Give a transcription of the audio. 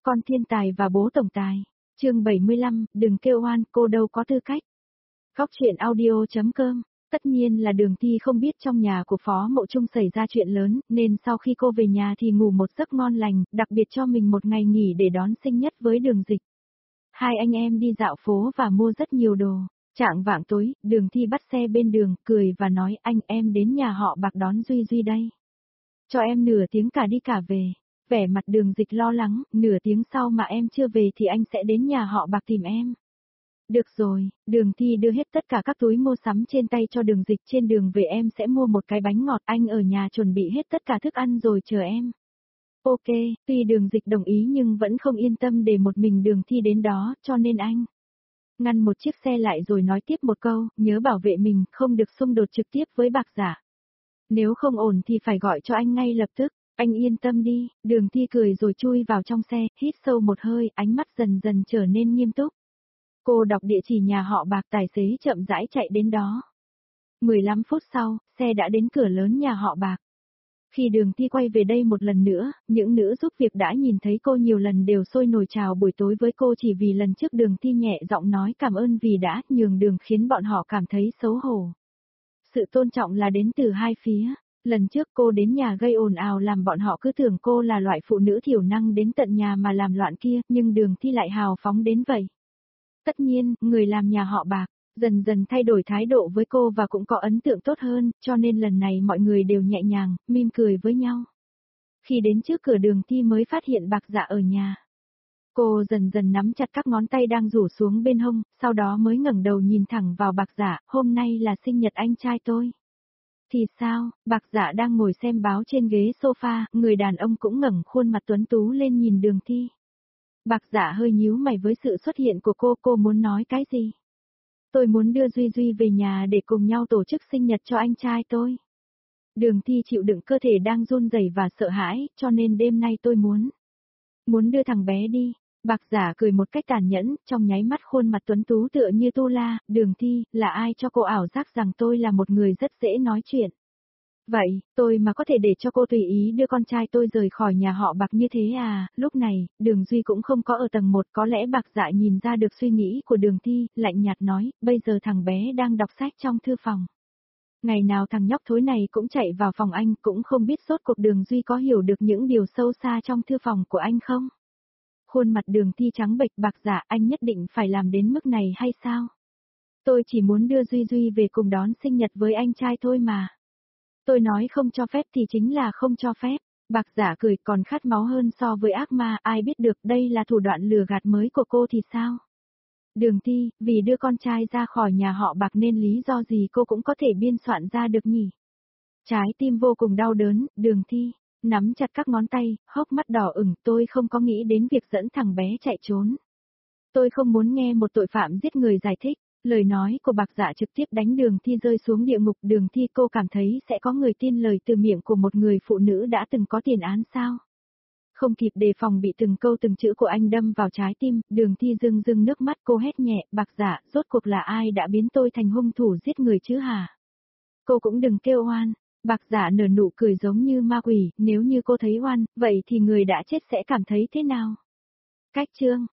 Con thiên tài và bố tổng tài. Chương 75, đừng kêu oan, cô đâu có tư cách. Góc truyện audio.com. Tất nhiên là Đường Thi không biết trong nhà của Phó Mộ Trung xảy ra chuyện lớn, nên sau khi cô về nhà thì ngủ một giấc ngon lành, đặc biệt cho mình một ngày nghỉ để đón sinh nhật với Đường Dịch. Hai anh em đi dạo phố và mua rất nhiều đồ. Chạng vạng tối, Đường Thi bắt xe bên đường, cười và nói anh em đến nhà họ Bạc đón Duy Duy đây. Cho em nửa tiếng cả đi cả về. Vẻ mặt Đường Dịch lo lắng, nửa tiếng sau mà em chưa về thì anh sẽ đến nhà họ Bạc tìm em. Được rồi, Đường Thi đưa hết tất cả các túi mua sắm trên tay cho Đường Dịch, trên đường về em sẽ mua một cái bánh ngọt, anh ở nhà chuẩn bị hết tất cả thức ăn rồi chờ em. Ok, tuy Đường Dịch đồng ý nhưng vẫn không yên tâm để một mình Đường Thi đến đó, cho nên anh ngăn một chiếc xe lại rồi nói tiếp một câu, nhớ bảo vệ mình, không được xung đột trực tiếp với Bạc Giả. Nếu không ổn thì phải gọi cho anh ngay lập tức. Anh yên tâm đi, Đường Thi cười rồi chui vào trong xe, hít sâu một hơi, ánh mắt dần dần trở nên nghiêm túc. Cô đọc địa chỉ nhà họ Bạc, tài xế chậm rãi chạy đến đó. 15 phút sau, xe đã đến cửa lớn nhà họ Bạc. Khi Đường Thi quay về đây một lần nữa, những nữ giúp việc đã nhìn thấy cô nhiều lần đều sôi nổi chào buổi tối với cô chỉ vì lần trước Đường Thi nhẹ giọng nói cảm ơn vì đã nhường đường khiến bọn họ cảm thấy xấu hổ. Sự tôn trọng là đến từ hai phía. Lần trước cô đến nhà gây ồn ào làm bọn họ cứ tưởng cô là loại phụ nữ thiểu năng đến tận nhà mà làm loạn kia, nhưng Đường Thi lại hào phóng đến vậy. Tất nhiên, người làm nhà họ Bạc dần dần thay đổi thái độ với cô và cũng có ấn tượng tốt hơn, cho nên lần này mọi người đều nhẹ nhàng, mỉm cười với nhau. Khi đến trước cửa Đường Thi mới phát hiện Bạc Dạ ở nhà. Cô dần dần nắm chặt các ngón tay đang rủ xuống bên hông, sau đó mới ngẩng đầu nhìn thẳng vào Bạc Dạ, hôm nay là sinh nhật anh trai tôi. Thì sao, Bạc Dạ đang ngồi xem báo trên ghế sofa, người đàn ông cũng ngẩng khuôn mặt tuấn tú lên nhìn Đường Thi. Bạc Dạ hơi nhíu mày với sự xuất hiện của cô muốn nói cái gì? Tôi muốn đưa Duy Duy về nhà để cùng nhau tổ chức sinh nhật cho anh trai tôi. Đường Thi chịu đựng cơ thể đang run rẩy và sợ hãi, cho nên đêm nay tôi muốn đưa thằng bé đi. Bạc Giả cười một cách tàn nhẫn, trong nháy mắt khuôn mặt tuấn tú tựa như tu la, Đường Thi, là ai cho cô ảo giác rằng tôi là một người rất dễ nói chuyện. Vậy, tôi mà có thể để cho cô tùy ý đưa con trai tôi rời khỏi nhà họ Bạc như thế à? Lúc này, Đường Duy cũng không có ở tầng 1, có lẽ Bạc Dạ nhìn ra được suy nghĩ của Đường Thi, lạnh nhạt nói, bây giờ thằng bé đang đọc sách trong thư phòng. Ngày nào thằng nhóc thối này cũng chạy vào phòng anh, cũng không biết rốt cuộc Đường Duy có hiểu được những điều sâu xa trong thư phòng của anh không? Khuôn mặt Đường Thi trắng bệch. Bạc Dạ, anh nhất định phải làm đến mức này hay sao? Tôi chỉ muốn đưa Duy Duy về cùng đón sinh nhật với anh trai thôi mà. Tôi nói không cho phép thì chính là không cho phép. Bạc Giả cười, còn khát máu hơn so với ác ma, ai biết được đây là thủ đoạn lừa gạt mới của cô thì sao? Đường Thi, vì đưa con trai ra khỏi nhà họ Bạc nên lý do gì cô cũng có thể biên soạn ra được nhỉ? Trái tim vô cùng đau đớn, Đường Thi nắm chặt các ngón tay, hốc mắt đỏ ửng, tôi không có nghĩ đến việc dẫn thằng bé chạy trốn. Tôi không muốn nghe một tội phạm giết người giải thích. Lời nói của Bạc Dạ trực tiếp đánh Đường Thi rơi xuống địa ngục. Đường Thi, cô cảm thấy sẽ có người tin lời từ miệng của một người phụ nữ đã từng có tiền án sao? Không kịp đề phòng bị từng câu từng chữ của anh đâm vào trái tim, Đường Thi rưng rưng nước mắt, cô hét nhẹ, Bạc Dạ, rốt cuộc là ai đã biến tôi thành hung thủ giết người chứ hả? Cô cũng đừng kêu oan. Bạc Dạ nở nụ cười giống như ma quỷ, nếu như cô thấy oan, vậy thì người đã chết sẽ cảm thấy thế nào? Cách chương